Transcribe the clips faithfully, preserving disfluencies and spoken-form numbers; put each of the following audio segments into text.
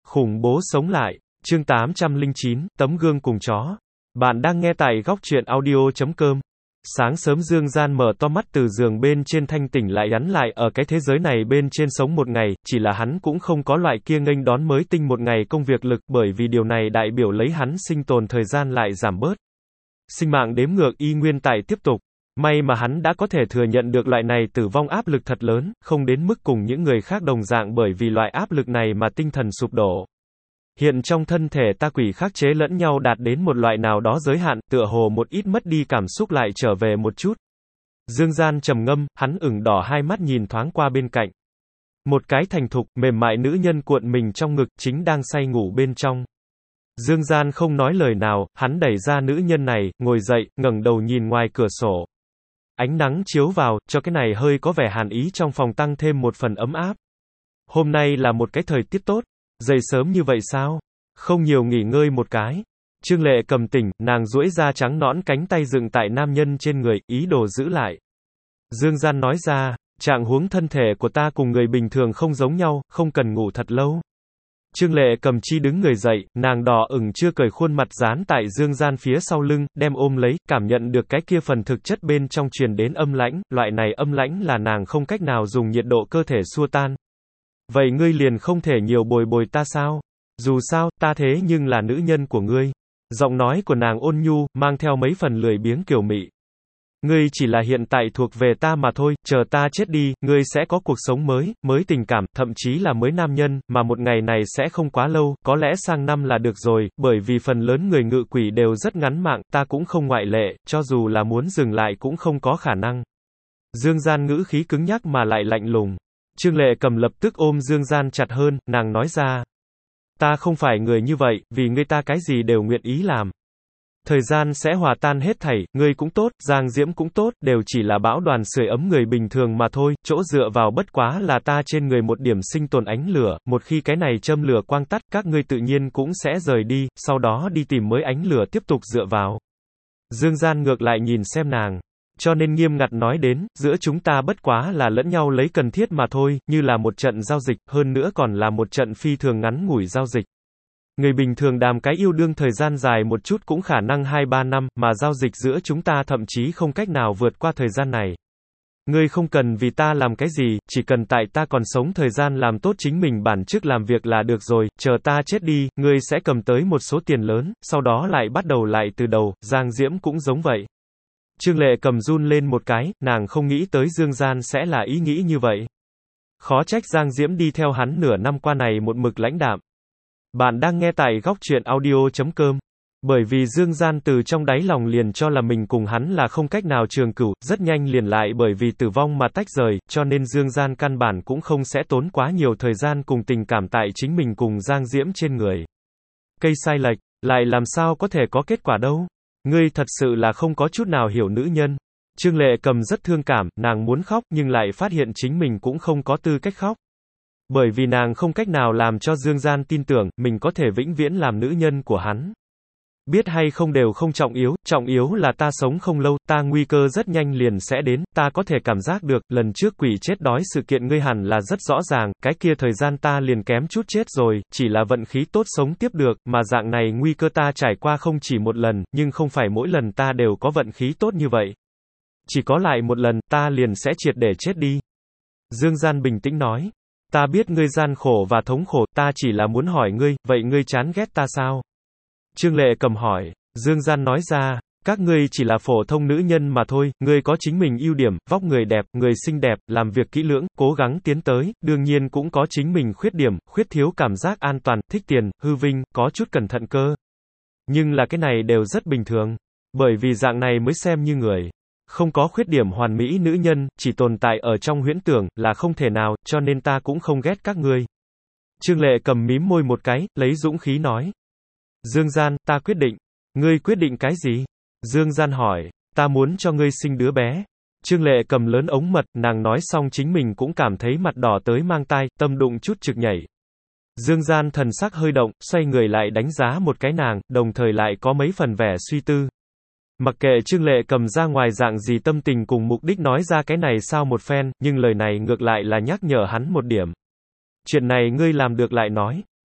Khủng bố sống lại. Chương tám trăm lẻ chín, tấm gương cùng chó. Bạn đang nghe tại góc truyện audio chấm com. Sáng sớm Dương Gian mở to mắt từ giường bên trên thanh tỉnh lại nhắn lại ở cái thế giới này bên trên sống một ngày, chỉ là hắn cũng không có loại kia nghênh đón mới tinh một ngày công việc lực, bởi vì điều này đại biểu lấy hắn sinh tồn thời gian lại giảm bớt. Sinh mạng đếm ngược y nguyên tại tiếp tục. May mà hắn đã có thể thừa nhận được loại này tử vong áp lực thật lớn, không đến mức cùng những người khác đồng dạng bởi vì loại áp lực này mà tinh thần sụp đổ. Hiện trong thân thể ta quỷ khắc chế lẫn nhau đạt đến một loại nào đó giới hạn, tựa hồ một ít mất đi cảm xúc lại trở về một chút. Dương Gian trầm ngâm, hắn ửng đỏ hai mắt nhìn thoáng qua bên cạnh. Một cái thành thục, mềm mại nữ nhân cuộn mình trong ngực, chính đang say ngủ bên trong. Dương Gian không nói lời nào, hắn đẩy ra nữ nhân này, ngồi dậy, ngẩng đầu nhìn ngoài cửa sổ. Ánh nắng chiếu vào, cho cái này hơi có vẻ hàn ý trong phòng tăng thêm một phần ấm áp. Hôm nay là một cái thời tiết tốt. Dậy sớm như vậy sao? Không nhiều nghỉ ngơi một cái. Trương Lệ cầm tỉnh, nàng duỗi ra trắng nõn cánh tay dựng tại nam nhân trên người, ý đồ giữ lại. Dương Gian nói ra, trạng huống thân thể của ta cùng người bình thường không giống nhau, không cần ngủ thật lâu. Trương Lệ cầm chi đứng người dậy, nàng đỏ ửng chưa cởi khuôn mặt dán tại Dương Gian phía sau lưng, đem ôm lấy, cảm nhận được cái kia phần thực chất bên trong truyền đến âm lãnh, loại này âm lãnh là nàng không cách nào dùng nhiệt độ cơ thể xua tan. Vậy ngươi liền không thể nhiều bồi bồi ta sao? Dù sao, ta thế nhưng là nữ nhân của ngươi. Giọng nói của nàng ôn nhu, mang theo mấy phần lười biếng kiều mị. Ngươi chỉ là hiện tại thuộc về ta mà thôi, chờ ta chết đi, ngươi sẽ có cuộc sống mới, mới tình cảm, thậm chí là mới nam nhân, mà một ngày này sẽ không quá lâu, có lẽ sang năm là được rồi, bởi vì phần lớn người ngự quỷ đều rất ngắn mạng, ta cũng không ngoại lệ, cho dù là muốn dừng lại cũng không có khả năng. Dương Gian ngữ khí cứng nhắc mà lại lạnh lùng. Trương Lệ cầm lập tức ôm Dương Gian chặt hơn, nàng nói ra. Ta không phải người như vậy, vì ngươi ta cái gì đều nguyện ý làm. Thời gian sẽ hòa tan hết thảy, ngươi cũng tốt, Giang Diễm cũng tốt, đều chỉ là bão đoàn sưởi ấm người bình thường mà thôi, chỗ dựa vào bất quá là ta trên người một điểm sinh tồn ánh lửa, một khi cái này châm lửa quang tắt, các ngươi tự nhiên cũng sẽ rời đi, sau đó đi tìm mới ánh lửa tiếp tục dựa vào. Dương Gian ngược lại nhìn xem nàng. Cho nên nghiêm ngặt nói đến, giữa chúng ta bất quá là lẫn nhau lấy cần thiết mà thôi, như là một trận giao dịch, hơn nữa còn là một trận phi thường ngắn ngủi giao dịch. Người bình thường đàm cái yêu đương thời gian dài một chút cũng khả năng hai ba năm, mà giao dịch giữa chúng ta thậm chí không cách nào vượt qua thời gian này. Ngươi không cần vì ta làm cái gì, chỉ cần tại ta còn sống thời gian làm tốt chính mình bản chức làm việc là được rồi, chờ ta chết đi, ngươi sẽ cầm tới một số tiền lớn, sau đó lại bắt đầu lại từ đầu, Giang Diễm cũng giống vậy. Trương Lệ cầm run lên một cái, nàng không nghĩ tới Dương Gian sẽ là ý nghĩ như vậy. Khó trách Giang Diễm đi theo hắn nửa năm qua này một mực lãnh đạm. Bạn đang nghe tại góc truyện audio chấm com. Bởi vì Dương Gian từ trong đáy lòng liền cho là mình cùng hắn là không cách nào trường cửu, rất nhanh liền lại bởi vì tử vong mà tách rời, cho nên Dương Gian căn bản cũng không sẽ tốn quá nhiều thời gian cùng tình cảm tại chính mình cùng Giang Diễm trên người. Cây sai lệch, lại làm sao có thể có kết quả đâu? Ngươi thật sự là không có chút nào hiểu nữ nhân. Trương Lệ cầm rất thương cảm, nàng muốn khóc nhưng lại phát hiện chính mình cũng không có tư cách khóc. Bởi vì nàng không cách nào làm cho Dương Gian tin tưởng, mình có thể vĩnh viễn làm nữ nhân của hắn. Biết hay không đều không trọng yếu, trọng yếu là ta sống không lâu, ta nguy cơ rất nhanh liền sẽ đến, ta có thể cảm giác được, lần trước quỷ chết đói sự kiện ngươi hẳn là rất rõ ràng, cái kia thời gian ta liền kém chút chết rồi, chỉ là vận khí tốt sống tiếp được, mà dạng này nguy cơ ta trải qua không chỉ một lần, nhưng không phải mỗi lần ta đều có vận khí tốt như vậy. Chỉ có lại một lần, ta liền sẽ triệt để chết đi. Dương Gian bình tĩnh nói, ta biết ngươi gian khổ và thống khổ, ta chỉ là muốn hỏi ngươi, vậy ngươi chán ghét ta sao? Trương Lệ cầm hỏi, Dương Gian nói ra, các ngươi chỉ là phổ thông nữ nhân mà thôi, ngươi có chính mình ưu điểm, vóc người đẹp, người xinh đẹp, làm việc kỹ lưỡng, cố gắng tiến tới, đương nhiên cũng có chính mình khuyết điểm, khuyết thiếu cảm giác an toàn, thích tiền, hư vinh, có chút cẩn thận cơ. Nhưng là cái này đều rất bình thường, bởi vì dạng này mới xem như người. Không có khuyết điểm hoàn mỹ nữ nhân, chỉ tồn tại ở trong huyễn tưởng, là không thể nào, cho nên ta cũng không ghét các ngươi. Trương Lệ cầm mím môi một cái, lấy dũng khí nói. Dương Gian, ta quyết định. Ngươi quyết định cái gì? Dương Gian hỏi, ta muốn cho ngươi sinh đứa bé. Trương Lệ cầm lớn ống mật, nàng nói xong chính mình cũng cảm thấy mặt đỏ tới mang tai, tâm đụng chút trực nhảy. Dương Gian thần sắc hơi động, xoay người lại đánh giá một cái nàng, đồng thời lại có mấy phần vẻ suy tư. Mặc kệ Trương Lệ cầm ra ngoài dạng gì tâm tình cùng mục đích nói ra cái này sao một phen, nhưng lời này ngược lại là nhắc nhở hắn một điểm. Chuyện này ngươi làm được lại nói.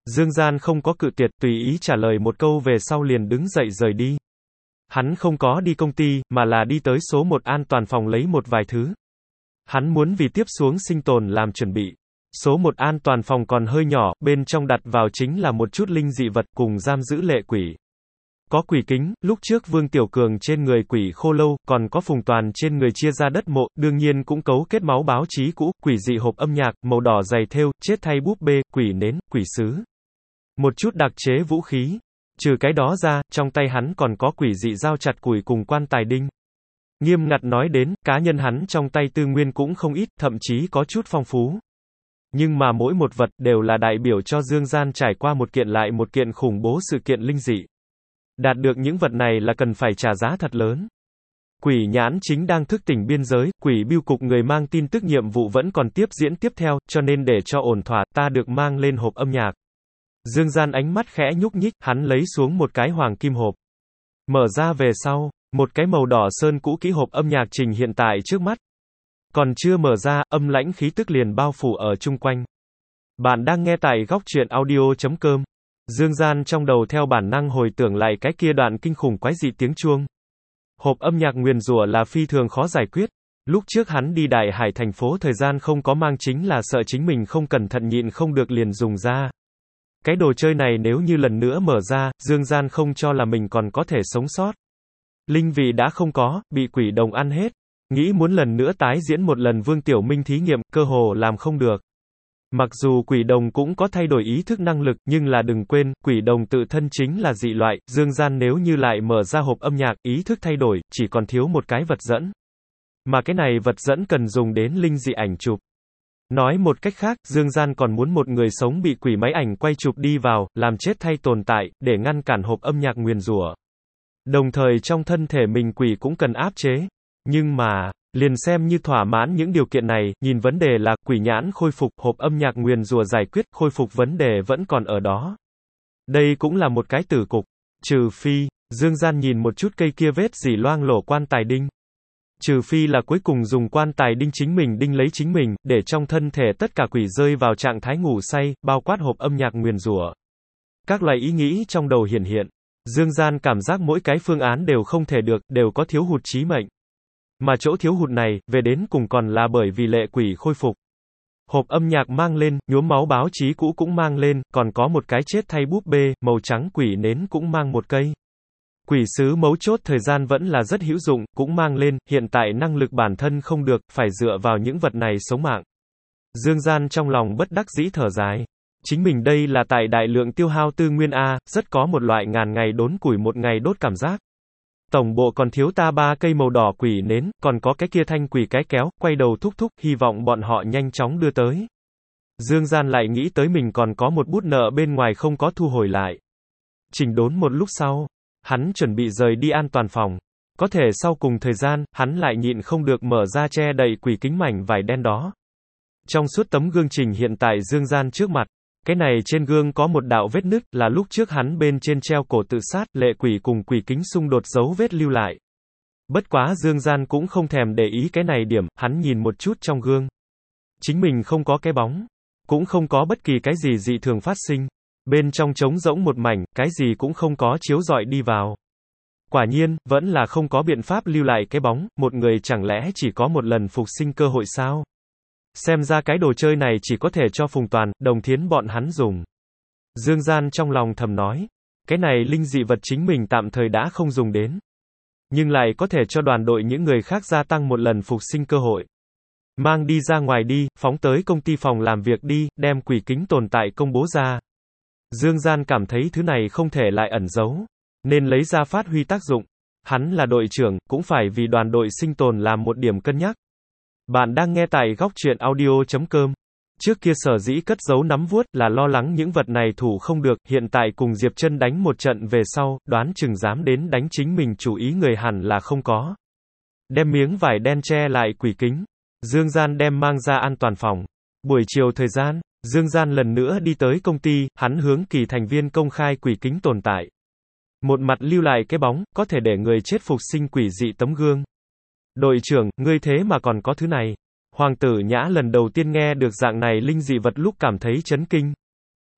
Dương Gian không có cự tuyệt, tùy ý trả lời một câu về sau liền đứng dậy rời đi. Hắn không có đi công ty, mà là đi tới số một an toàn phòng lấy một vài thứ. Hắn muốn vì tiếp xuống sinh tồn làm chuẩn bị. Số một an toàn phòng còn hơi nhỏ, bên trong đặt vào chính là một chút linh dị vật cùng giam giữ lệ quỷ. Có quỷ kính, lúc trước Vương Tiểu Cường trên người quỷ khô lâu, còn có Phùng Toàn trên người chia ra đất mộ, đương nhiên cũng cấu kết máu báo chí cũ, quỷ dị hộp âm nhạc, màu đỏ dày thêu, chết thay búp bê, quỷ nến, quỷ sứ. Một chút đặc chế vũ khí. Trừ cái đó ra, trong tay hắn còn có quỷ dị dao chặt củi cùng quan tài đinh. Nghiêm ngặt nói đến, cá nhân hắn trong tay tư nguyên cũng không ít, thậm chí có chút phong phú. Nhưng mà mỗi một vật đều là đại biểu cho Dương Gian trải qua một kiện lại một kiện khủng bố sự kiện linh dị. Đạt được những vật này là cần phải trả giá thật lớn. Quỷ nhãn chính đang thức tỉnh biên giới, quỷ bưu cục người mang tin tức nhiệm vụ vẫn còn tiếp diễn tiếp theo, cho nên để cho ổn thỏa, ta được mang lên hộp âm nhạc. Dương Gian ánh mắt khẽ nhúc nhích, hắn lấy xuống một cái hoàng kim hộp. Mở ra về sau, một cái màu đỏ sơn cũ kỹ hộp âm nhạc trình hiện tại trước mắt. Còn chưa mở ra, âm lãnh khí tức liền bao phủ ở chung quanh. Bạn đang nghe tại góc truyện audio chấm com. Dương Gian trong đầu theo bản năng hồi tưởng lại cái kia đoạn kinh khủng quái dị tiếng chuông. Hộp âm nhạc nguyền rủa là phi thường khó giải quyết. Lúc trước hắn đi Đại Hải thành phố thời gian không có mang chính là sợ chính mình không cẩn thận nhịn không được liền dùng ra. Cái đồ chơi này nếu như lần nữa mở ra, Dương Gian không cho là mình còn có thể sống sót. Linh vị đã không có, bị quỷ đồng ăn hết. Nghĩ muốn lần nữa tái diễn một lần Vương Tiểu Minh thí nghiệm, cơ hồ làm không được. Mặc dù quỷ đồng cũng có thay đổi ý thức năng lực, nhưng là đừng quên, quỷ đồng tự thân chính là dị loại, Dương Gian nếu như lại mở ra hộp âm nhạc, ý thức thay đổi, chỉ còn thiếu một cái vật dẫn. Mà cái này vật dẫn cần dùng đến linh dị ảnh chụp. Nói một cách khác, Dương Gian còn muốn một người sống bị quỷ máy ảnh quay chụp đi vào, làm chết thay tồn tại, để ngăn cản hộp âm nhạc nguyền rủa. Đồng thời trong thân thể mình quỷ cũng cần áp chế. Nhưng mà, liền xem như thỏa mãn những điều kiện này, nhìn vấn đề là, quỷ nhãn khôi phục, hộp âm nhạc nguyền rủa giải quyết, khôi phục vấn đề vẫn còn ở đó. Đây cũng là một cái tử cục. Trừ phi, Dương Gian nhìn một chút cây kia vết dỉ loang lổ quan tài đinh. Trừ phi là cuối cùng dùng quan tài đinh chính mình đinh lấy chính mình, để trong thân thể tất cả quỷ rơi vào trạng thái ngủ say, bao quát hộp âm nhạc nguyền rủa. Các loại ý nghĩ trong đầu hiển hiện. Dương Gian cảm giác mỗi cái phương án đều không thể được, đều có thiếu hụt chí mệnh. Mà chỗ thiếu hụt này, về đến cùng còn là bởi vì lệ quỷ khôi phục. Hộp âm nhạc mang lên, nhuốm máu báo chí cũ cũng mang lên, còn có một cái chết thay búp bê, màu trắng quỷ nến cũng mang một cây. Quỷ sứ mấu chốt thời gian vẫn là rất hữu dụng, cũng mang lên, hiện tại năng lực bản thân không được, phải dựa vào những vật này sống mạng. Dương Gian trong lòng bất đắc dĩ thở dài. Chính mình đây là tại đại lượng tiêu hao tư nguyên A, rất có một loại ngàn ngày đốn củi một ngày đốt cảm giác. Tổng bộ còn thiếu ta ba cây màu đỏ quỷ nến, còn có cái kia thanh quỷ cái kéo, quay đầu thúc thúc, hy vọng bọn họ nhanh chóng đưa tới. Dương Gian lại nghĩ tới mình còn có một bút nợ bên ngoài không có thu hồi lại. Chỉnh đốn một lúc sau, hắn chuẩn bị rời đi an toàn phòng. Có thể sau cùng thời gian, hắn lại nhịn không được mở ra che đậy quỷ kính mảnh vải đen đó. Trong suốt tấm gương trình hiện tại Dương Gian trước mặt. Cái này trên gương có một đạo vết nứt, là lúc trước hắn bên trên treo cổ tự sát, lệ quỷ cùng quỷ kính xung đột dấu vết lưu lại. Bất quá Dương Gian cũng không thèm để ý cái này điểm, hắn nhìn một chút trong gương. Chính mình không có cái bóng, cũng không có bất kỳ cái gì dị thường phát sinh. Bên trong trống rỗng một mảnh, cái gì cũng không có chiếu rọi đi vào. Quả nhiên, vẫn là không có biện pháp lưu lại cái bóng, một người chẳng lẽ chỉ có một lần phục sinh cơ hội sao? Xem ra cái đồ chơi này chỉ có thể cho Phùng Toàn, Đồng Thiến bọn hắn dùng. Dương Gian trong lòng thầm nói, cái này linh dị vật chính mình tạm thời đã không dùng đến. Nhưng lại có thể cho đoàn đội những người khác gia tăng một lần phục sinh cơ hội. Mang đi ra ngoài đi, phóng tới công ty phòng làm việc đi, đem quỷ kính tồn tại công bố ra. Dương Gian cảm thấy thứ này không thể lại ẩn giấu, nên lấy ra phát huy tác dụng. Hắn là đội trưởng, cũng phải vì đoàn đội sinh tồn làm một điểm cân nhắc. Bạn đang nghe tại góc truyện audio chấm com. Trước kia sở dĩ cất giấu nắm vuốt là lo lắng những vật này thủ không được, hiện tại cùng Diệp Trân đánh một trận về sau, đoán chừng dám đến đánh chính mình chủ ý người hẳn là không có. Đem miếng vải đen che lại quỷ kính. Dương Gian đem mang ra an toàn phòng. Buổi chiều thời gian, Dương Gian lần nữa đi tới công ty, hắn hướng kỳ thành viên công khai quỷ kính tồn tại. Một mặt lưu lại cái bóng, có thể để người chết phục sinh quỷ dị tấm gương. Đội trưởng, ngươi thế mà còn có thứ này. Hoàng tử Nhã lần đầu tiên nghe được dạng này linh dị vật lúc cảm thấy chấn kinh.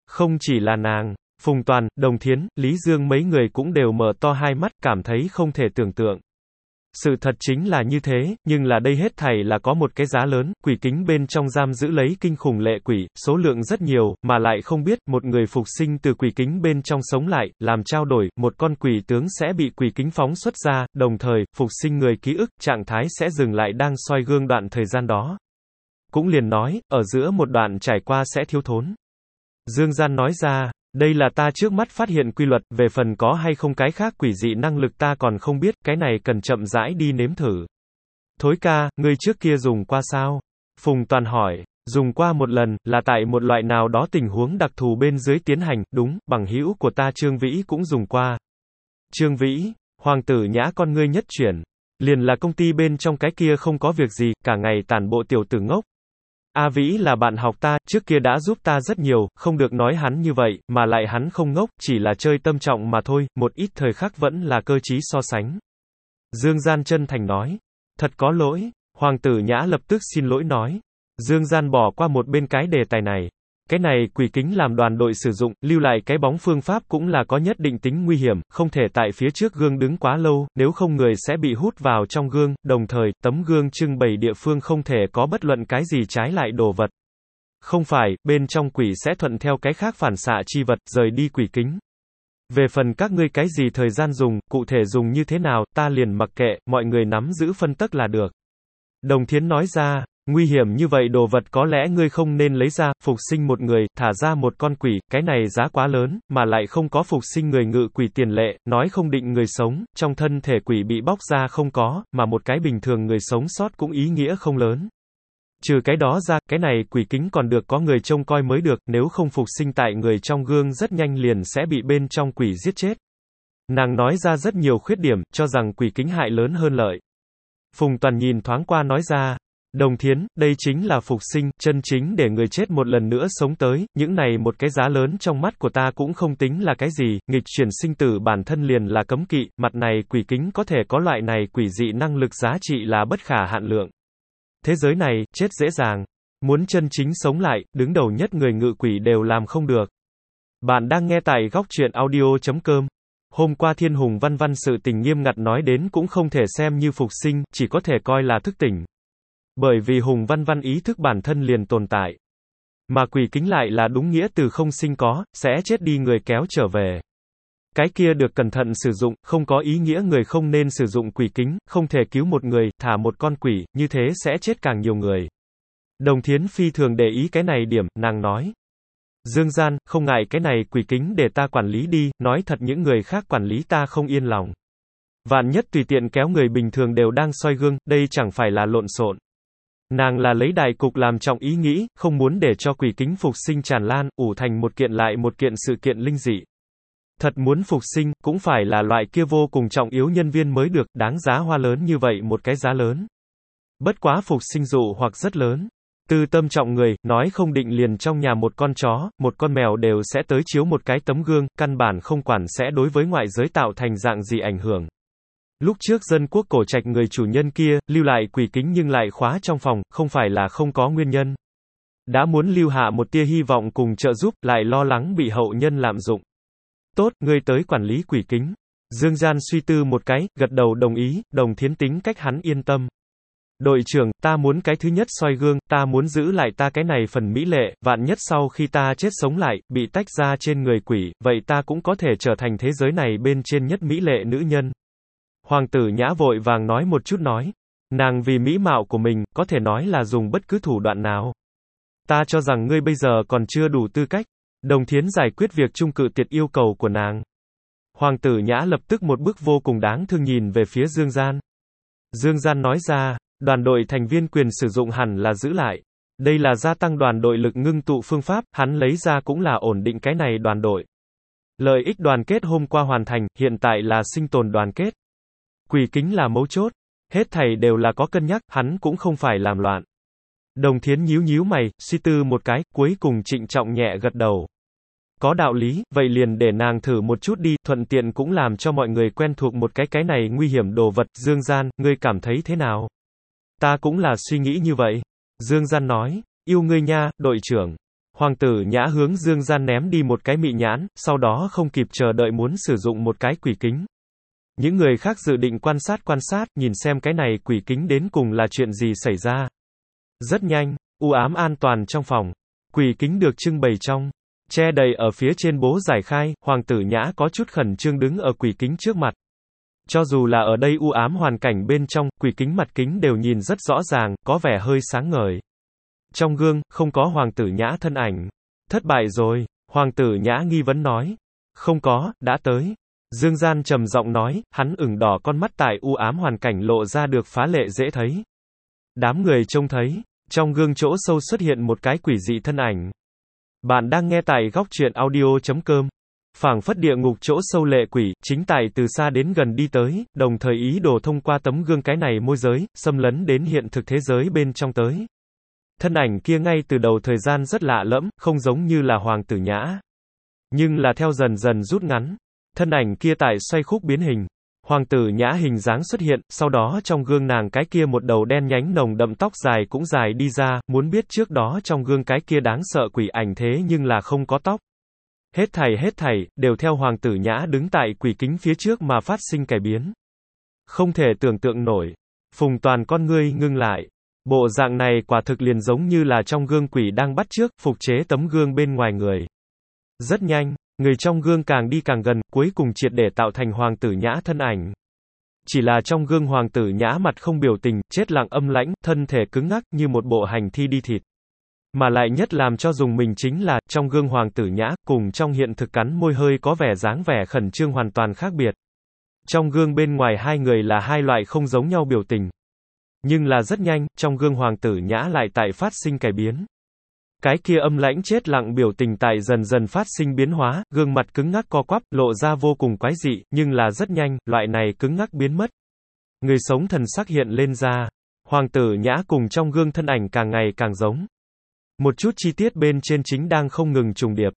Không chỉ là nàng, Phùng Toàn, Đồng Thiến, Lý Dương mấy người cũng đều mở to hai mắt, cảm thấy không thể tưởng tượng. Sự thật chính là như thế, nhưng là đây hết thảy là có một cái giá lớn, quỷ kính bên trong giam giữ lấy kinh khủng lệ quỷ, số lượng rất nhiều, mà lại không biết, một người phục sinh từ quỷ kính bên trong sống lại, làm trao đổi, một con quỷ tướng sẽ bị quỷ kính phóng xuất ra, đồng thời, phục sinh người ký ức, trạng thái sẽ dừng lại đang soi gương đoạn thời gian đó. Cũng liền nói, ở giữa một đoạn trải qua sẽ thiếu thốn. Dương Gian nói ra, đây là ta trước mắt phát hiện quy luật, về phần có hay không cái khác quỷ dị năng lực ta còn không biết, cái này cần chậm rãi đi nếm thử. Thối ca, ngươi trước kia dùng qua sao? Phùng Toàn hỏi, dùng qua một lần, là tại một loại nào đó tình huống đặc thù bên dưới tiến hành, đúng, bằng hữu của ta Trương Vĩ cũng dùng qua. Trương Vĩ, Hoàng tử Nhã con ngươi nhất chuyển, liền là công ty bên trong cái kia không có việc gì, cả ngày tản bộ tiểu tử ngốc. A Vĩ là bạn học ta, trước kia đã giúp ta rất nhiều, không được nói hắn như vậy, mà lại hắn không ngốc, chỉ là chơi tâm trọng mà thôi, một ít thời khắc vẫn là cơ trí so sánh. Dương Gian chân thành nói, thật có lỗi, Hoàng tử Nhã lập tức xin lỗi nói. Dương Gian bỏ qua một bên cái đề tài này. Cái này quỷ kính làm đoàn đội sử dụng, lưu lại cái bóng phương pháp cũng là có nhất định tính nguy hiểm, không thể tại phía trước gương đứng quá lâu, nếu không người sẽ bị hút vào trong gương, đồng thời, tấm gương trưng bày địa phương không thể có bất luận cái gì trái lại đồ vật. Không phải, bên trong quỷ sẽ thuận theo cái khác phản xạ chi vật, rời đi quỷ kính. Về phần các ngươi cái gì thời gian dùng, cụ thể dùng như thế nào, ta liền mặc kệ, mọi người nắm giữ phân tắc là được. Đồng Thiến nói ra, nguy hiểm như vậy đồ vật có lẽ ngươi không nên lấy ra, phục sinh một người, thả ra một con quỷ, cái này giá quá lớn, mà lại không có phục sinh người ngự quỷ tiền lệ, nói không định người sống, trong thân thể quỷ bị bóc ra không có, mà một cái bình thường người sống sót cũng ý nghĩa không lớn. Trừ cái đó ra, cái này quỷ kính còn được có người trông coi mới được, nếu không phục sinh tại người trong gương rất nhanh liền sẽ bị bên trong quỷ giết chết. Nàng nói ra rất nhiều khuyết điểm, cho rằng quỷ kính hại lớn hơn lợi. Phùng Toàn nhìn thoáng qua nói ra, Đồng Thiến, đây chính là phục sinh, chân chính để người chết một lần nữa sống tới, những này một cái giá lớn trong mắt của ta cũng không tính là cái gì, nghịch chuyển sinh tử bản thân liền là cấm kỵ, mặt này quỷ kính có thể có loại này quỷ dị năng lực giá trị là bất khả hạn lượng. Thế giới này, chết dễ dàng. Muốn chân chính sống lại, đứng đầu nhất người ngự quỷ đều làm không được. Bạn đang nghe tại góc truyện audio chấm com. Hôm qua Thiên Hùng Văn Văn sự tình nghiêm ngặt nói đến cũng không thể xem như phục sinh, chỉ có thể coi là thức tỉnh. Bởi vì Hùng Văn Văn ý thức bản thân liền tồn tại. Mà quỷ kính lại là đúng nghĩa từ không sinh có, sẽ chết đi người kéo trở về. Cái kia được cẩn thận sử dụng, không có ý nghĩa người không nên sử dụng quỷ kính, không thể cứu một người, thả một con quỷ, như thế sẽ chết càng nhiều người. Đồng Thiến phi thường để ý cái này điểm, nàng nói. Dương Gian, không ngại cái này quỷ kính để ta quản lý đi, nói thật những người khác quản lý ta không yên lòng. Vạn nhất tùy tiện kéo người bình thường đều đang soi gương, đây chẳng phải là lộn xộn. Nàng là lấy đại cục làm trọng ý nghĩ, không muốn để cho quỷ kính phục sinh tràn lan, ủ thành một kiện lại một kiện sự kiện linh dị. Thật muốn phục sinh, cũng phải là loại kia vô cùng trọng yếu nhân viên mới được, đáng giá hoa lớn như vậy một cái giá lớn. Bất quá phục sinh dụ hoặc rất lớn. Tư tâm trọng người, nói không định liền trong nhà một con chó, một con mèo đều sẽ tới chiếu một cái tấm gương, căn bản không quản sẽ đối với ngoại giới tạo thành dạng gì ảnh hưởng. Lúc trước dân quốc cổ trạch người chủ nhân kia, lưu lại quỷ kính nhưng lại khóa trong phòng, không phải là không có nguyên nhân. Đã muốn lưu hạ một tia hy vọng cùng trợ giúp, lại lo lắng bị hậu nhân lạm dụng. Tốt, ngươi tới quản lý quỷ kính. Dương Gian suy tư một cái, gật đầu đồng ý, Đồng Thiến tính cách hắn yên tâm. Đội trưởng, ta muốn cái thứ nhất soi gương, ta muốn giữ lại ta cái này phần mỹ lệ, vạn nhất sau khi ta chết sống lại, bị tách ra trên người quỷ, vậy ta cũng có thể trở thành thế giới này bên trên nhất mỹ lệ nữ nhân. Hoàng tử Nhã vội vàng nói một chút nói. Nàng vì mỹ mạo của mình, có thể nói là dùng bất cứ thủ đoạn nào. Ta cho rằng ngươi bây giờ còn chưa đủ tư cách. Đồng Thiến giải quyết việc chung cự tuyệt yêu cầu của nàng. Hoàng tử Nhã lập tức một bức vô cùng đáng thương nhìn về phía Dương Gian. Dương Gian nói ra, đoàn đội thành viên quyền sử dụng hẳn là giữ lại. Đây là gia tăng đoàn đội lực ngưng tụ phương pháp, hắn lấy ra cũng là ổn định cái này đoàn đội. Lợi ích đoàn kết hôm qua hoàn thành, hiện tại là sinh tồn đoàn kết. Quỷ kính là mấu chốt. Hết thảy đều là có cân nhắc, hắn cũng không phải làm loạn. Đồng Thiến nhíu nhíu mày, suy tư một cái, cuối cùng trịnh trọng nhẹ gật đầu. Có đạo lý, vậy liền để nàng thử một chút đi, thuận tiện cũng làm cho mọi người quen thuộc một cái cái này nguy hiểm đồ vật. Dương Gian, ngươi cảm thấy thế nào? Ta cũng là suy nghĩ như vậy. Dương Gian nói, yêu ngươi nha, đội trưởng. Hoàng tử Nhã hướng Dương Gian ném đi một cái mị nhãn, sau đó không kịp chờ đợi muốn sử dụng một cái quỷ kính. Những người khác dự định quan sát quan sát, nhìn xem cái này quỷ kính đến cùng là chuyện gì xảy ra. Rất nhanh, u ám an toàn trong phòng. Quỷ kính được trưng bày trong, che đầy ở phía trên bố giải khai, Hoàng tử Nhã có chút khẩn trương đứng ở quỷ kính trước mặt. Cho dù là ở đây u ám hoàn cảnh bên trong, quỷ kính mặt kính đều nhìn rất rõ ràng, có vẻ hơi sáng ngời. Trong gương, không có Hoàng tử Nhã thân ảnh. Thất bại rồi, Hoàng tử Nhã nghi vấn nói. Không có, đã tới. Dương Gian trầm giọng nói, hắn ửng đỏ con mắt tại u ám hoàn cảnh lộ ra được phá lệ dễ thấy. Đám người trông thấy, trong gương chỗ sâu xuất hiện một cái quỷ dị thân ảnh. Bạn đang nghe tại góc truyện audio chấm com. Phảng phất địa ngục chỗ sâu lệ quỷ, chính tại từ xa đến gần đi tới, đồng thời ý đồ thông qua tấm gương cái này môi giới, xâm lấn đến hiện thực thế giới bên trong tới. Thân ảnh kia ngay từ đầu thời gian rất lạ lẫm, không giống như là Hoàng tử Nhã. Nhưng là theo dần dần rút ngắn, thân ảnh kia tại xoay khúc biến hình. Hoàng tử Nhã hình dáng xuất hiện, sau đó trong gương nàng cái kia một đầu đen nhánh nồng đậm tóc dài cũng dài đi ra, muốn biết trước đó trong gương cái kia đáng sợ quỷ ảnh thế nhưng là không có tóc. Hết thảy hết thảy, đều theo Hoàng tử Nhã đứng tại quỷ kính phía trước mà phát sinh cải biến. Không thể tưởng tượng nổi. Phùng Toàn con ngươi ngưng lại. Bộ dạng này quả thực liền giống như là trong gương quỷ đang bắt chước, phục chế tấm gương bên ngoài người. Rất nhanh, người trong gương càng đi càng gần, cuối cùng triệt để tạo thành Hoàng tử Nhã thân ảnh. Chỉ là trong gương Hoàng tử Nhã mặt không biểu tình, chết lặng âm lãnh, thân thể cứng ngắc như một bộ hành thi đi thịt. Mà lại nhất làm cho dùng mình chính là, trong gương Hoàng tử Nhã, cùng trong hiện thực cắn môi hơi có vẻ dáng vẻ khẩn trương hoàn toàn khác biệt. Trong gương bên ngoài hai người là hai loại không giống nhau biểu tình. Nhưng là rất nhanh, trong gương Hoàng tử Nhã lại tại phát sinh cải biến. Cái kia âm lãnh chết lặng biểu tình tại dần dần phát sinh biến hóa, gương mặt cứng ngắc co quắp, lộ ra vô cùng quái dị, nhưng là rất nhanh, loại này cứng ngắc biến mất. Người sống thần sắc hiện lên ra. Hoàng tử Nhã cùng trong gương thân ảnh càng ngày càng giống. Một chút chi tiết bên trên chính đang không ngừng trùng điệp.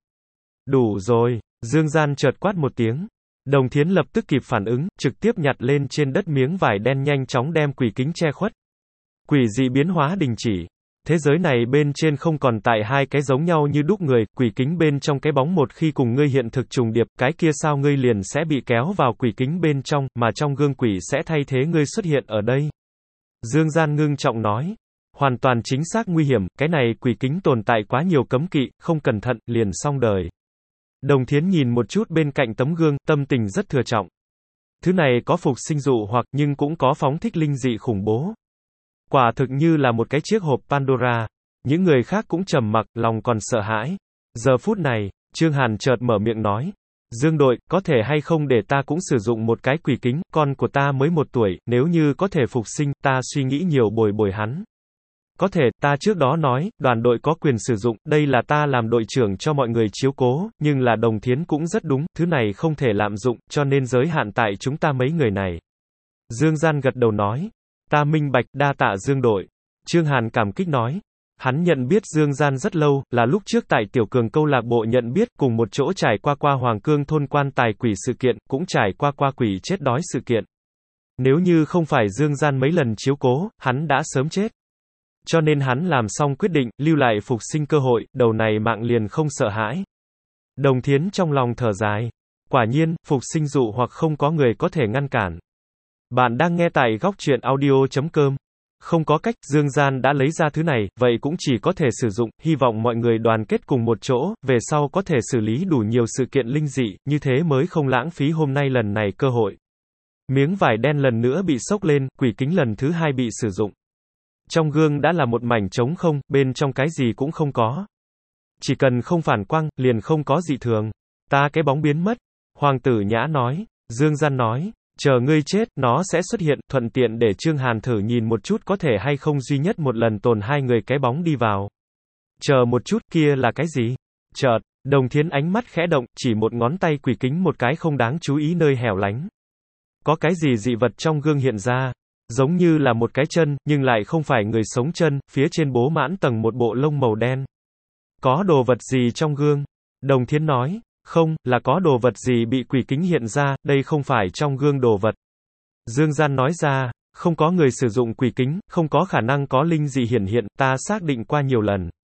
Đủ rồi, Dương Gian chợt quát một tiếng. Đồng Thiến lập tức kịp phản ứng, trực tiếp nhặt lên trên đất miếng vải đen nhanh chóng đem quỷ kính che khuất. Quỷ dị biến hóa đình chỉ. Thế giới này bên trên không còn tại hai cái giống nhau như đúc người, quỷ kính bên trong cái bóng một khi cùng ngươi hiện thực trùng điệp, cái kia sao ngươi liền sẽ bị kéo vào quỷ kính bên trong, mà trong gương quỷ sẽ thay thế ngươi xuất hiện ở đây. Dương Gian ngưng trọng nói. Hoàn toàn chính xác nguy hiểm, cái này quỷ kính tồn tại quá nhiều cấm kỵ, không cẩn thận, liền xong đời. Đồng Thiến nhìn một chút bên cạnh tấm gương, tâm tình rất thừa trọng. Thứ này có phục sinh dụ hoặc nhưng cũng có phóng thích linh dị khủng bố. Quả thực như là một cái chiếc hộp Pandora. Những người khác cũng trầm mặc, lòng còn sợ hãi. Giờ phút này, Trương Hàn chợt mở miệng nói. Dương đội, có thể hay không để ta cũng sử dụng một cái quỷ kính, con của ta mới một tuổi, nếu như có thể phục sinh, ta suy nghĩ nhiều bồi bồi hắn. Có thể, ta trước đó nói, đoàn đội có quyền sử dụng, đây là ta làm đội trưởng cho mọi người chiếu cố, nhưng là Đồng Thiến cũng rất đúng, thứ này không thể lạm dụng, cho nên giới hạn tại chúng ta mấy người này. Dương Gian gật đầu nói, ta minh bạch, đa tạ Dương đội. Trương Hàn cảm kích nói, hắn nhận biết Dương Gian rất lâu, là lúc trước tại Tiểu Cường câu lạc bộ nhận biết, cùng một chỗ trải qua qua Hoàng Cương thôn quan tài quỷ sự kiện, cũng trải qua qua quỷ chết đói sự kiện. Nếu như không phải Dương Gian mấy lần chiếu cố, hắn đã sớm chết. Cho nên hắn làm xong quyết định, lưu lại phục sinh cơ hội, đầu này mạng liền không sợ hãi. Đồng Thiến trong lòng thở dài. Quả nhiên, phục sinh dụ hoặc không có người có thể ngăn cản. Bạn đang nghe tại góc truyện audio chấm com. Không có cách, Dương Gian đã lấy ra thứ này, vậy cũng chỉ có thể sử dụng, hy vọng mọi người đoàn kết cùng một chỗ, về sau có thể xử lý đủ nhiều sự kiện linh dị, như thế mới không lãng phí hôm nay lần này cơ hội. Miếng vải đen lần nữa bị xốc lên, quỷ kính lần thứ hai bị sử dụng. Trong gương đã là một mảnh trống không, bên trong cái gì cũng không có. Chỉ cần không phản quang, liền không có dị thường. Ta cái bóng biến mất. Hoàng tử Nhã nói. Dương Gian nói. Chờ ngươi chết, nó sẽ xuất hiện, thuận tiện để Trương Hàn thử nhìn một chút có thể hay không duy nhất một lần tồn hai người cái bóng đi vào. Chờ một chút, kia là cái gì? Chợt, Đồng Thiến ánh mắt khẽ động, chỉ một ngón tay quỷ kính một cái không đáng chú ý nơi hẻo lánh. Có cái gì dị vật trong gương hiện ra? Giống như là một cái chân, nhưng lại không phải người sống chân, phía trên bố mãn tầng một bộ lông màu đen. Có đồ vật gì trong gương? Đồng Thiến nói, không, là có đồ vật gì bị quỷ kính hiện ra, đây không phải trong gương đồ vật. Dương Gian nói ra, không có người sử dụng quỷ kính, không có khả năng có linh dị hiển hiện, ta xác định qua nhiều lần.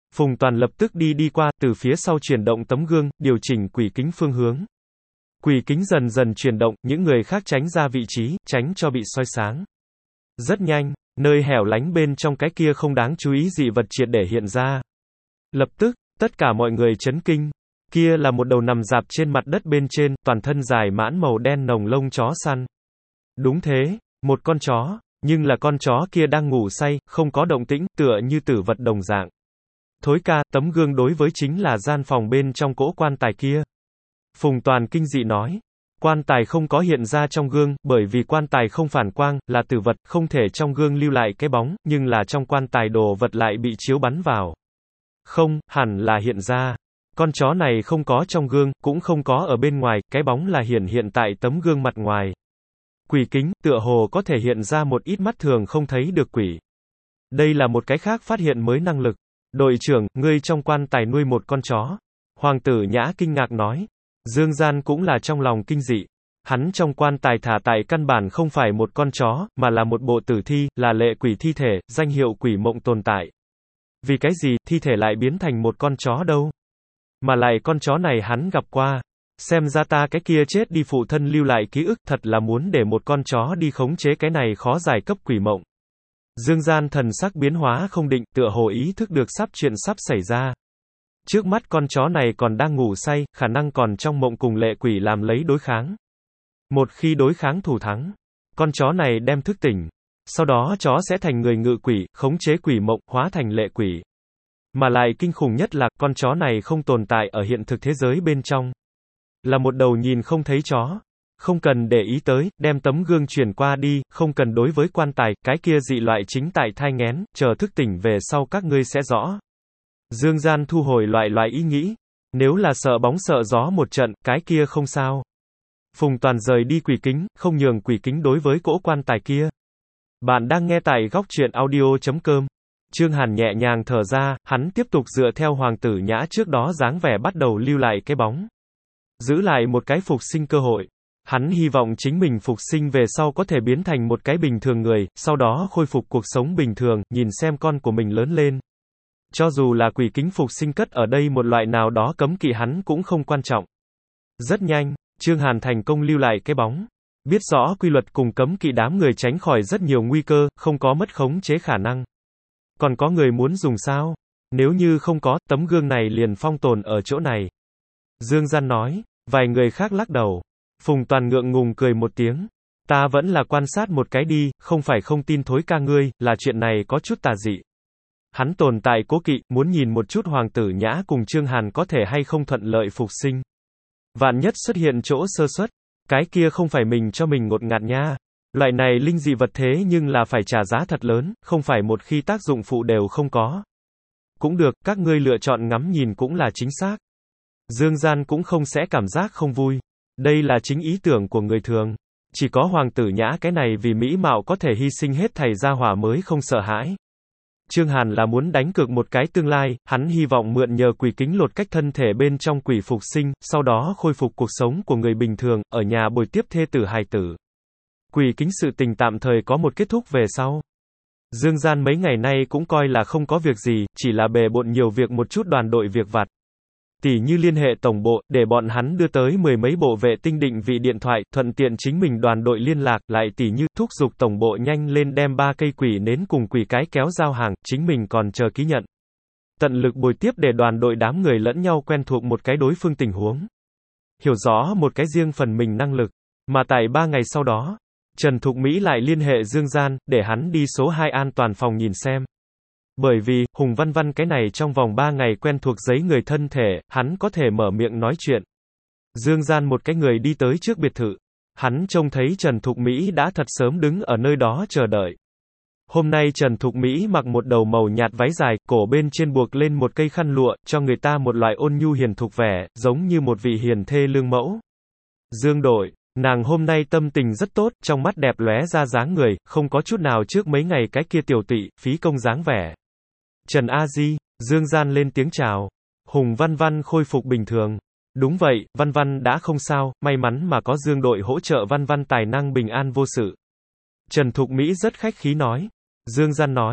Phùng Toàn lập tức đi đi qua, từ phía sau chuyển động tấm gương, điều chỉnh quỷ kính phương hướng. Quỷ kính dần dần chuyển động, những người khác tránh ra vị trí, tránh cho bị soi sáng. Rất nhanh, nơi hẻo lánh bên trong cái kia không đáng chú ý dị vật triệt để hiện ra. Lập tức, tất cả mọi người chấn kinh. Kia là một đầu nằm rạp trên mặt đất bên trên, toàn thân dài mãn màu đen nồng lông chó săn. Đúng thế, một con chó, nhưng là con chó kia đang ngủ say, không có động tĩnh, tựa như tử vật đồng dạng. Thối ca, tấm gương đối với chính là gian phòng bên trong cỗ quan tài kia. Phùng Toàn kinh dị nói. Quan tài không có hiện ra trong gương, bởi vì quan tài không phản quang, là tử vật, không thể trong gương lưu lại cái bóng, nhưng là trong quan tài đồ vật lại bị chiếu bắn vào. Không, hẳn là hiện ra. Con chó này không có trong gương, cũng không có ở bên ngoài, cái bóng là hiển hiện tại tấm gương mặt ngoài. Quỷ kính, tựa hồ có thể hiện ra một ít mắt thường không thấy được quỷ. Đây là một cái khác phát hiện mới năng lực. Đội trưởng, ngươi trong quan tài nuôi một con chó. Hoàng tử Nhã kinh ngạc nói. Dương Gian cũng là trong lòng kinh dị. Hắn trong quan tài thả tại căn bản không phải một con chó, mà là một bộ tử thi, là lệ quỷ thi thể, danh hiệu quỷ mộng tồn tại. Vì cái gì, thi thể lại biến thành một con chó đâu? Mà lại con chó này hắn gặp qua. Xem ra ta cái kia chết đi phụ thân lưu lại ký ức, thật là muốn để một con chó đi khống chế cái này khó giải cấp quỷ mộng. Dương Gian thần sắc biến hóa không định, tựa hồ ý thức được sắp chuyện sắp xảy ra. Trước mắt con chó này còn đang ngủ say, khả năng còn trong mộng cùng lệ quỷ làm lấy đối kháng. Một khi đối kháng thủ thắng, con chó này đem thức tỉnh. Sau đó chó sẽ thành người ngự quỷ, khống chế quỷ mộng, hóa thành lệ quỷ. Mà lại kinh khủng nhất là, con chó này không tồn tại ở hiện thực thế giới bên trong. Là một đầu nhìn không thấy chó. Không cần để ý tới, đem tấm gương chuyển qua đi, không cần đối với quan tài, cái kia dị loại chính tại thai nghén, chờ thức tỉnh về sau các ngươi sẽ rõ. Dương Gian thu hồi loại loại ý nghĩ. Nếu là sợ bóng sợ gió một trận, cái kia không sao. Phùng Toàn rời đi quỷ kính, không nhường quỷ kính đối với cỗ quan tài kia. Bạn đang nghe tại góc truyện audio chấm com. Trương Hàn nhẹ nhàng thở ra, hắn tiếp tục dựa theo Hoàng tử Nhã trước đó dáng vẻ bắt đầu lưu lại cái bóng. Giữ lại một cái phục sinh cơ hội. Hắn hy vọng chính mình phục sinh về sau có thể biến thành một cái bình thường người, sau đó khôi phục cuộc sống bình thường, nhìn xem con của mình lớn lên. Cho dù là quỷ kính phục sinh cất ở đây một loại nào đó cấm kỵ hắn cũng không quan trọng. Rất nhanh, Trương Hàn thành công lưu lại cái bóng. Biết rõ quy luật cùng cấm kỵ đám người tránh khỏi rất nhiều nguy cơ, không có mất khống chế khả năng. Còn có người muốn dùng sao? Nếu như không có, tấm gương này liền phong tồn ở chỗ này. Dương Gian nói, vài người khác lắc đầu. Phùng Toàn ngượng ngùng cười một tiếng. Ta vẫn là quan sát một cái đi, không phải không tin thối ca ngươi, là chuyện này có chút tà dị. Hắn tồn tại cố kỵ, muốn nhìn một chút Hoàng tử Nhã cùng Trương Hàn có thể hay không thuận lợi phục sinh. Vạn nhất xuất hiện chỗ sơ suất, cái kia không phải mình cho mình ngột ngạt nha. Loại này linh dị vật thế nhưng là phải trả giá thật lớn, không phải một khi tác dụng phụ đều không có. Cũng được, các ngươi lựa chọn ngắm nhìn cũng là chính xác. Dương Gian cũng không sẽ cảm giác không vui. Đây là chính ý tưởng của người thường. Chỉ có Hoàng tử Nhã cái này vì mỹ mạo có thể hy sinh hết thảy gia hỏa mới không sợ hãi. Trương Hàn là muốn đánh cược một cái tương lai, hắn hy vọng mượn nhờ quỷ kính lột cách thân thể bên trong quỷ phục sinh, sau đó khôi phục cuộc sống của người bình thường, ở nhà bồi tiếp thê tử hài tử. Quỷ kính sự tình tạm thời có một kết thúc về sau. Dương Gian mấy ngày nay cũng coi là không có việc gì, chỉ là bề bộn nhiều việc một chút đoàn đội việc vặt. Tỉ như liên hệ tổng bộ, để bọn hắn đưa tới mười mấy bộ vệ tinh định vị điện thoại, thuận tiện chính mình đoàn đội liên lạc, lại tỉ như thúc giục tổng bộ nhanh lên đem ba cây quỷ nến cùng quỷ cái kéo giao hàng, chính mình còn chờ ký nhận. Tận lực bồi tiếp để đoàn đội đám người lẫn nhau quen thuộc một cái đối phương tình huống. Hiểu rõ một cái riêng phần mình năng lực. Mà tại ba ngày sau đó, Trần Thục Mỹ lại liên hệ Dương Gian, để hắn đi số hai an toàn phòng nhìn xem. Bởi vì, Hùng Văn Văn cái này trong vòng ba ngày quen thuộc giấy người thân thể, hắn có thể mở miệng nói chuyện. Dương Gian một cái người đi tới trước biệt thự. Hắn trông thấy Trần Thục Mỹ đã thật sớm đứng ở nơi đó chờ đợi. Hôm nay Trần Thục Mỹ mặc một đầu màu nhạt váy dài, cổ bên trên buộc lên một cây khăn lụa, cho người ta một loại ôn nhu hiền thục vẻ, giống như một vị hiền thê lương mẫu. Dương đội, nàng hôm nay tâm tình rất tốt, trong mắt đẹp lóe ra dáng người, không có chút nào trước mấy ngày cái kia tiểu tụy, phí công dáng vẻ. Trần A Di, Dương Gian lên tiếng chào. Hùng Văn Văn khôi phục bình thường. Đúng vậy, Văn Văn đã không sao, may mắn mà có Dương đội hỗ trợ Văn Văn tài năng bình an vô sự. Trần Thục Mỹ rất khách khí nói. Dương Gian nói,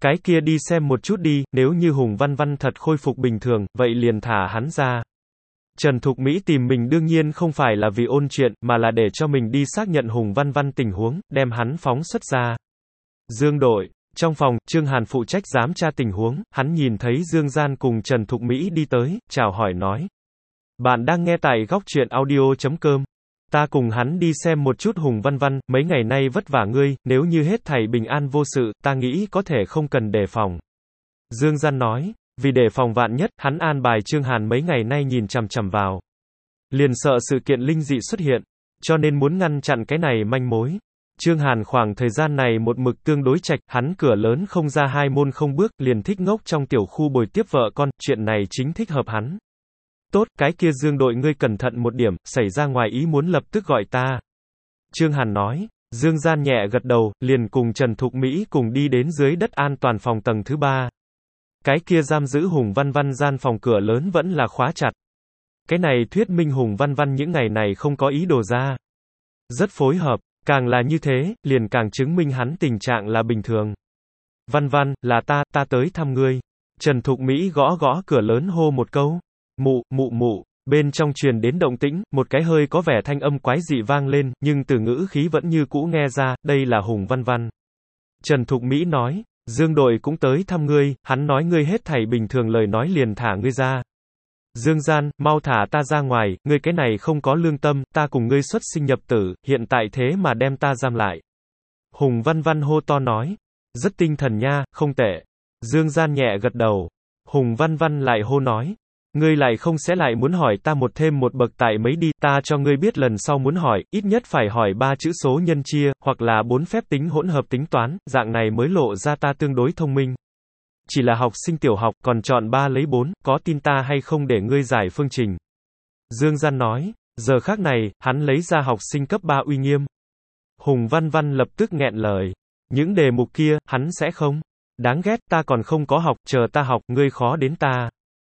Cái kia đi xem một chút đi, nếu như Hùng Văn Văn thật khôi phục bình thường, vậy liền thả hắn ra. Trần Thục Mỹ tìm mình đương nhiên không phải là vì ôn chuyện, mà là để cho mình đi xác nhận Hùng Văn Văn tình huống, đem hắn phóng xuất ra. Dương đội. Trong phòng, Trương Hàn phụ trách giám tra tình huống, hắn nhìn thấy Dương Gian cùng Trần Thục Mỹ đi tới, chào hỏi nói. Bạn đang nghe tại góc truyện audio.com. Ta cùng hắn đi xem một chút Hùng Văn Văn, mấy ngày nay vất vả ngươi, nếu như hết thảy bình an vô sự, ta nghĩ có thể không cần đề phòng. Dương Gian nói, vì đề phòng vạn nhất, hắn an bài Trương Hàn mấy ngày nay nhìn chằm chằm vào. Liền sợ sự kiện linh dị xuất hiện, cho nên muốn ngăn chặn cái này manh mối. Trương Hàn khoảng thời gian này một mực tương đối trạch, hắn cửa lớn không ra hai môn không bước, liền thích ngốc trong tiểu khu bồi tiếp vợ con, chuyện này chính thích hợp hắn. Tốt, cái kia Dương đội ngươi cẩn thận một điểm, xảy ra ngoài ý muốn lập tức gọi ta. Trương Hàn nói, Dương Gian nhẹ gật đầu, liền cùng Trần Thục Mỹ cùng đi đến dưới đất an toàn phòng tầng thứ ba. Cái kia giam giữ Hùng Văn Văn gian phòng cửa lớn vẫn là khóa chặt. Cái này thuyết minh Hùng Văn Văn những ngày này không có ý đồ ra. Rất phối hợp, càng là như thế, liền càng chứng minh hắn tình trạng là bình thường. Văn Văn, là ta, ta tới thăm ngươi. Trần Thục Mỹ gõ gõ cửa lớn hô một câu. Mụ, mụ mụ, bên trong truyền đến động tĩnh, một cái hơi có vẻ thanh âm quái dị vang lên, nhưng từ ngữ khí vẫn như cũ nghe ra, đây là Hùng Văn Văn. Trần Thục Mỹ nói, Dương đội cũng tới thăm ngươi, hắn nói ngươi hết thảy bình thường lời nói liền thả ngươi ra. Dương Gian, mau thả ta ra ngoài, ngươi cái này không có lương tâm, ta cùng ngươi xuất sinh nhập tử, hiện tại thế mà đem ta giam lại. Hùng Văn Văn hô to nói, rất tinh thần nha, không tệ. Dương Gian nhẹ gật đầu. Hùng Văn Văn lại hô nói, ngươi lại không sẽ lại muốn hỏi ta một thêm một bậc tại mấy đi, ta cho ngươi biết lần sau muốn hỏi, ít nhất phải hỏi ba chữ số nhân chia, hoặc là bốn phép tính hỗn hợp tính toán, dạng này mới lộ ra ta tương đối thông minh. Chỉ là học sinh tiểu học, còn chọn ba lấy bốn, có tin ta hay không để ngươi giải phương trình. Dương Gian nói, giờ khác này, hắn lấy ra học sinh cấp ba uy nghiêm. Hùng Văn Văn lập tức nghẹn lời. Những đề mục kia, hắn sẽ không. Đáng ghét, ta còn không có học, chờ ta học, ngươi khó đến ta.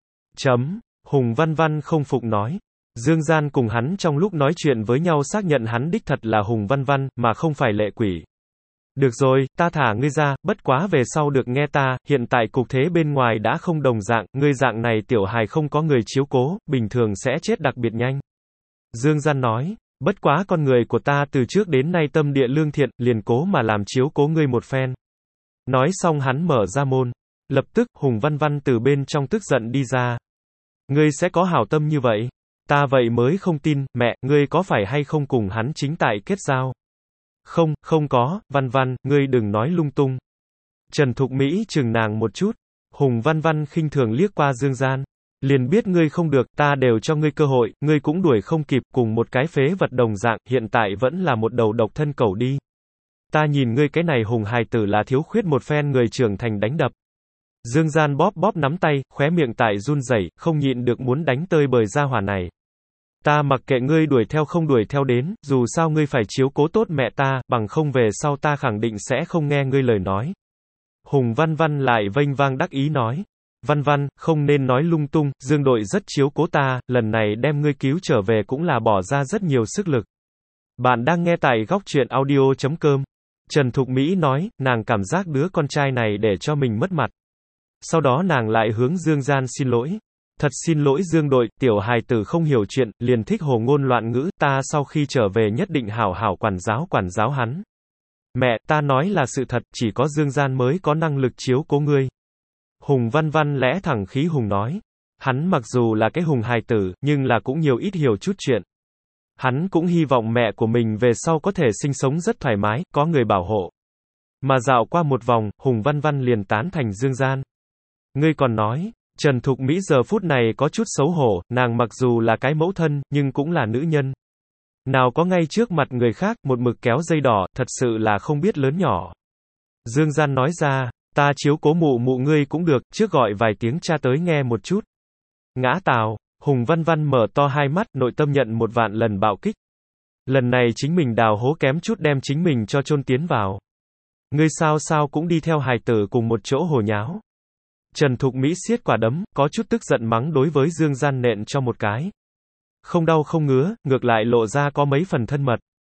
Chấm. Hùng Văn Văn không phục nói. Dương Gian cùng hắn trong lúc nói chuyện với nhau xác nhận hắn đích thật là Hùng Văn Văn, mà không phải lệ quỷ. Được rồi, ta thả ngươi ra, bất quá về sau được nghe ta, hiện tại cục thế bên ngoài đã không đồng dạng, ngươi dạng này tiểu hài không có người chiếu cố, bình thường sẽ chết đặc biệt nhanh. Dương Gian nói, bất quá con người của ta từ trước đến nay tâm địa lương thiện, liền cố mà làm chiếu cố ngươi một phen. Nói xong hắn mở ra môn. Lập tức, Hùng Văn Văn từ bên trong tức giận đi ra. Ngươi sẽ có hảo tâm như vậy? Ta vậy mới không tin, mẹ, ngươi có phải hay không cùng hắn chính tại kết giao? Không, không có, Văn Văn, ngươi đừng nói lung tung. Trần Thục Mỹ chừng nàng một chút. Hùng Văn Văn khinh thường liếc qua Dương Gian. Liền biết ngươi không được, ta đều cho ngươi cơ hội, ngươi cũng đuổi không kịp, cùng một cái phế vật đồng dạng, hiện tại vẫn là một đầu độc thân cẩu đi. Ta nhìn ngươi cái này Hùng hài tử là thiếu khuyết một phen người trưởng thành đánh đập. Dương Gian bóp bóp nắm tay, khóe miệng tại run rẩy, không nhịn được muốn đánh tơi bời ra hỏa này. Ta mặc kệ ngươi đuổi theo không đuổi theo đến, dù sao ngươi phải chiếu cố tốt mẹ ta, bằng không về sau ta khẳng định sẽ không nghe ngươi lời nói. Hùng Văn Văn lại vênh vang đắc ý nói. Văn Văn, không nên nói lung tung, Dương đội rất chiếu cố ta, lần này đem ngươi cứu trở về cũng là bỏ ra rất nhiều sức lực. Bạn đang nghe tại góc truyện audio.com. Trần Thục Mỹ nói, nàng cảm giác đứa con trai này để cho mình mất mặt. Sau đó nàng lại hướng Dương Gian xin lỗi. Thật xin lỗi Dương đội, tiểu hài tử không hiểu chuyện, liền thích hồ ngôn loạn ngữ, ta sau khi trở về nhất định hảo hảo quản giáo quản giáo hắn. Mẹ, ta nói là sự thật, chỉ có Dương Gian mới có năng lực chiếu cố ngươi. Hùng Văn Văn lẽ thẳng khí hùng nói. Hắn mặc dù là cái hùng hài tử, nhưng là cũng nhiều ít hiểu chút chuyện. Hắn cũng hy vọng mẹ của mình về sau có thể sinh sống rất thoải mái, có người bảo hộ. Mà dạo qua một vòng, Hùng Văn Văn liền tán thành Dương Gian. Ngươi còn nói, Trần Thục Mỹ giờ phút này có chút xấu hổ, nàng mặc dù là cái mẫu thân, nhưng cũng là nữ nhân. Nào có ngay trước mặt người khác, một mực kéo dây đỏ, thật sự là không biết lớn nhỏ. Dương Gian nói ra, ta chiếu cố mụ mụ ngươi cũng được, trước gọi vài tiếng cha tới nghe một chút. Ngã tào, Hùng Văn Văn mở to hai mắt, nội tâm nhận một vạn lần bạo kích. Lần này chính mình đào hố kém chút đem chính mình cho chôn tiến vào. Ngươi sao sao cũng đi theo hài tử cùng một chỗ hồ nháo. Trần Thục Mỹ siết quả đấm, có chút tức giận mắng đối với Dương Gian nện cho một cái. Không đau không ngứa, ngược lại lộ ra có mấy phần thân mật.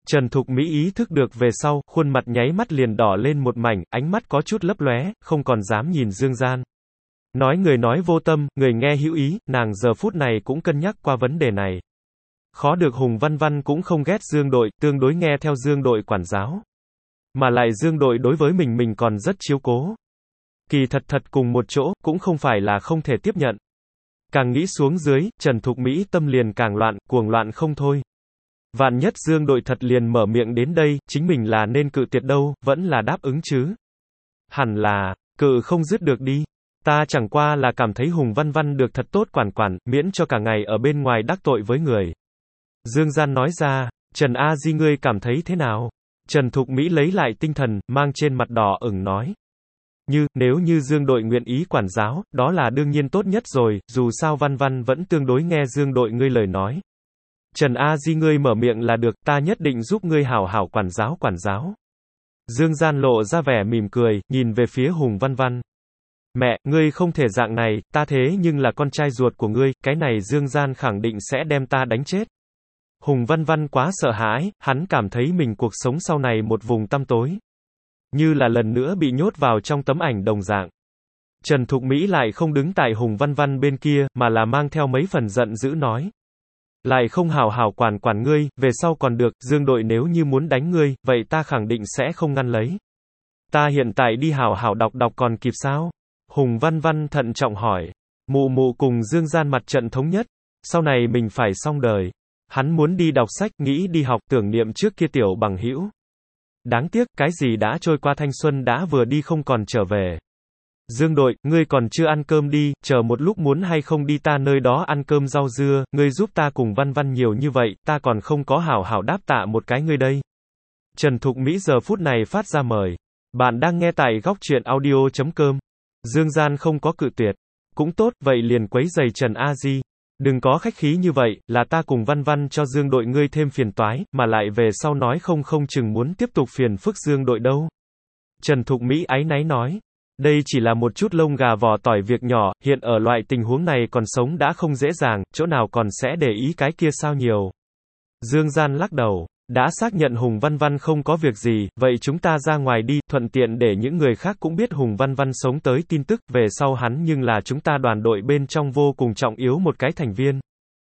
Trần Thục Mỹ ý thức được về sau, khuôn mặt nháy mắt liền đỏ lên một mảnh, ánh mắt có chút lấp lóe, không còn dám nhìn Dương Gian. Nói người nói vô tâm, người nghe hữu ý, nàng giờ phút này cũng cân nhắc qua vấn đề này. Khó được Hùng Văn Văn cũng không ghét Dương Đội, tương đối nghe theo Dương Đội quản giáo. Mà lại Dương Đội đối với mình mình còn rất chiếu cố. Kỳ thật thật cùng một chỗ, cũng không phải là không thể tiếp nhận. Càng nghĩ xuống dưới, Trần Thục Mỹ tâm liền càng loạn, cuồng loạn không thôi. Vạn nhất Dương Đội thật liền mở miệng đến đây, chính mình là nên cự tuyệt đâu, vẫn là đáp ứng chứ. Hẳn là, cự không dứt được đi. Ta chẳng qua là cảm thấy Hùng Văn Văn được thật tốt quản quản, miễn cho cả ngày ở bên ngoài đắc tội với người. Dương Gian nói ra, Trần A Di ngươi cảm thấy thế nào? Trần Thục Mỹ lấy lại tinh thần, mang trên mặt đỏ ửng nói. Như, nếu như Dương Đội nguyện ý quản giáo, đó là đương nhiên tốt nhất rồi, dù sao Văn Văn vẫn tương đối nghe Dương Đội ngươi lời nói. Trần A Di ngươi mở miệng là được, ta nhất định giúp ngươi hảo hảo quản giáo quản giáo. Dương Gian lộ ra vẻ mỉm cười, nhìn về phía Hùng Văn Văn. Mẹ, ngươi không thể dạng này, ta thế nhưng là con trai ruột của ngươi, cái này Dương Gian khẳng định sẽ đem ta đánh chết. Hùng Văn Văn quá sợ hãi, hắn cảm thấy mình cuộc sống sau này một vùng tăm tối. Như là lần nữa bị nhốt vào trong tấm ảnh đồng dạng. Trần Thục Mỹ lại không đứng tại Hùng Văn Văn bên kia, mà là mang theo mấy phần giận dữ nói. Lại không hảo hảo quản quản ngươi, về sau còn được, Dương Đội nếu như muốn đánh ngươi, vậy ta khẳng định sẽ không ngăn lấy. Ta hiện tại đi hảo hảo đọc đọc còn kịp sao? Hùng Văn Văn thận trọng hỏi. Mụ mụ cùng Dương Gian mặt trận thống nhất. Sau này mình phải xong đời. Hắn muốn đi đọc sách, nghĩ đi học, tưởng niệm trước kia tiểu bằng hữu. Đáng tiếc, cái gì đã trôi qua thanh xuân đã vừa đi không còn trở về. Dương Đội, ngươi còn chưa ăn cơm đi, chờ một lúc muốn hay không đi ta nơi đó ăn cơm rau dưa, ngươi giúp ta cùng Văn Văn nhiều như vậy, ta còn không có hảo hảo đáp tạ một cái ngươi đây. Trần Thục Mỹ giờ phút này phát ra mời. Bạn đang nghe tại góc truyện audio chấm com. Dương Gian không có cự tuyệt. Cũng tốt, vậy liền quấy giày Trần A Di. Đừng có khách khí như vậy, là ta cùng Văn Văn cho Dương Đội ngươi thêm phiền toái, mà lại về sau nói không không chừng muốn tiếp tục phiền phức Dương Đội đâu. Trần Thục Mỹ áy náy nói. Đây chỉ là một chút lông gà vỏ tỏi việc nhỏ, hiện ở loại tình huống này còn sống đã không dễ dàng, chỗ nào còn sẽ để ý cái kia sao nhiều. Dương Gian lắc đầu. Đã xác nhận Hùng Văn Văn không có việc gì, vậy chúng ta ra ngoài đi, thuận tiện để những người khác cũng biết Hùng Văn Văn sống tới tin tức, về sau hắn nhưng là chúng ta đoàn đội bên trong vô cùng trọng yếu một cái thành viên.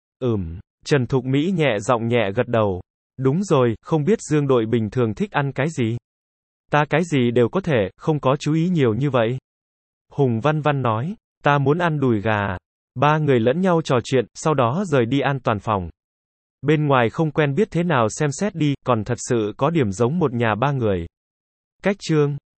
Ừm, Trần Thục Mỹ nhẹ giọng nhẹ gật đầu. Đúng rồi, không biết Dương Đội bình thường thích ăn cái gì? Ta cái gì đều có thể, không có chú ý nhiều như vậy. Hùng Văn Văn nói, ta muốn ăn đùi gà. Ba người lẫn nhau trò chuyện, sau đó rời đi an toàn phòng. Bên ngoài không quen biết thế nào xem xét đi, còn thật sự có điểm giống một nhà ba người. Cách chương